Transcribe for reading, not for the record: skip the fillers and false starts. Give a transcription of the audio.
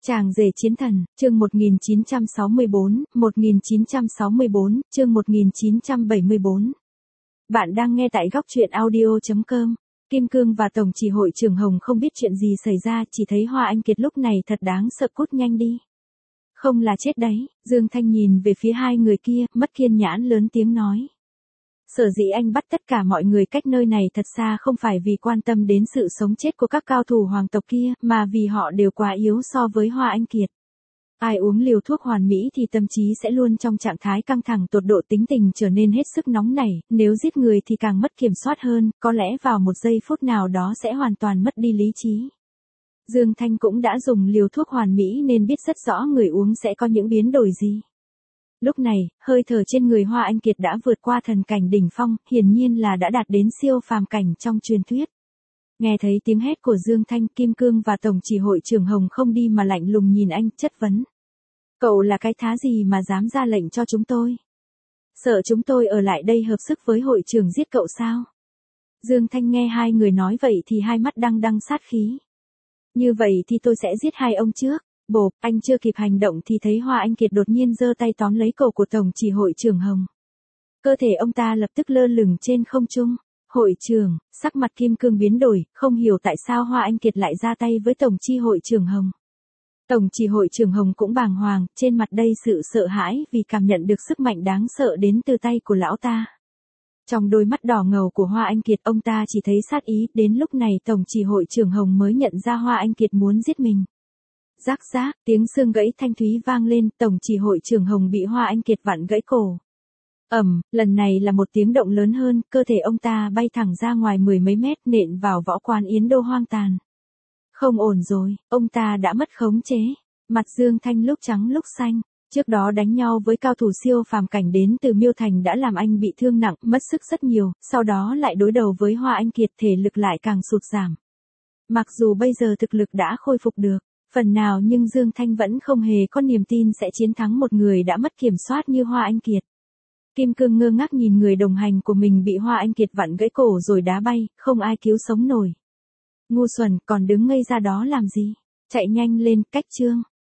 Chàng rể chiến thần, chương 1964, chương 1974. Bạn đang nghe tại góc truyện audio.com. Kim Cương và Tổng chỉ hội trưởng Hồng không biết chuyện gì xảy ra, chỉ thấy Hoa Anh Kiệt lúc này thật đáng sợ, cút nhanh đi. Không là chết đấy. Dương Thanh nhìn về phía hai người kia, mất kiên nhẫn lớn tiếng nói. Sở dĩ anh bắt tất cả mọi người cách nơi này thật xa không phải vì quan tâm đến sự sống chết của các cao thủ hoàng tộc kia, mà vì họ đều quá yếu so với Hoa Anh Kiệt. Ai uống liều thuốc hoàn mỹ thì tâm trí sẽ luôn trong trạng thái căng thẳng tột độ, tính tình trở nên hết sức nóng nảy, nếu giết người thì càng mất kiểm soát hơn, có lẽ vào một giây phút nào đó sẽ hoàn toàn mất đi lý trí. Dương Thanh cũng đã dùng liều thuốc hoàn mỹ nên biết rất rõ người uống sẽ có những biến đổi gì. Lúc này, hơi thở trên người Hoa Anh Kiệt đã vượt qua thần cảnh đỉnh phong, hiển nhiên là đã đạt đến siêu phàm cảnh trong truyền thuyết. Nghe thấy tiếng hét của Dương Thanh, Kim Cương và Tổng chỉ hội trưởng Hồng không đi mà lạnh lùng nhìn anh, chất vấn. Cậu là cái thá gì mà dám ra lệnh cho chúng tôi? Sợ chúng tôi ở lại đây hợp sức với hội trưởng giết cậu sao? Dương Thanh nghe hai người nói vậy thì hai mắt đằng sát khí. Như vậy thì tôi sẽ giết hai ông trước. Bộp, anh chưa kịp hành động thì thấy Hoa Anh Kiệt đột nhiên giơ tay tóm lấy cổ của Tổng chỉ hội trưởng Hồng. Cơ thể ông ta lập tức lơ lửng trên không trung. Hội trưởng, sắc mặt Kim Cương biến đổi, không hiểu tại sao Hoa Anh Kiệt lại ra tay với Tổng chi hội trưởng Hồng. Tổng chỉ hội trưởng Hồng cũng bàng hoàng, trên mặt đầy sự sợ hãi vì cảm nhận được sức mạnh đáng sợ đến từ tay của lão ta. Trong đôi mắt đỏ ngầu của Hoa Anh Kiệt, ông ta chỉ thấy sát ý, đến lúc này Tổng chỉ hội trưởng Hồng mới nhận ra Hoa Anh Kiệt muốn giết mình. Rắc rác, tiếng xương gãy thanh thúy vang lên, Tổng chỉ hội trưởng Hồng bị Hoa Anh Kiệt vặn gãy cổ. Lần này là một tiếng động lớn hơn, cơ thể ông ta bay thẳng ra ngoài mười mấy mét, nện vào võ quán Yến Đô hoang tàn. Không ổn rồi, ông ta đã mất khống chế. Mặt Dương Thanh lúc trắng lúc xanh, trước đó đánh nhau với cao thủ siêu phàm cảnh đến từ Miêu Thành đã làm anh bị thương nặng, mất sức rất nhiều, sau đó lại đối đầu với Hoa Anh Kiệt, thể lực lại càng sụt giảm. Mặc dù bây giờ thực lực đã khôi phục được phần nào nhưng Dương Thanh vẫn không hề có niềm tin sẽ chiến thắng một người đã mất kiểm soát như Hoa Anh Kiệt. Kim Cương ngơ ngác nhìn người đồng hành của mình bị Hoa Anh Kiệt vặn gãy cổ rồi đá bay, không ai cứu sống nổi. Ngu xuẩn, còn đứng ngây ra đó làm gì? Chạy nhanh lên, cách chương.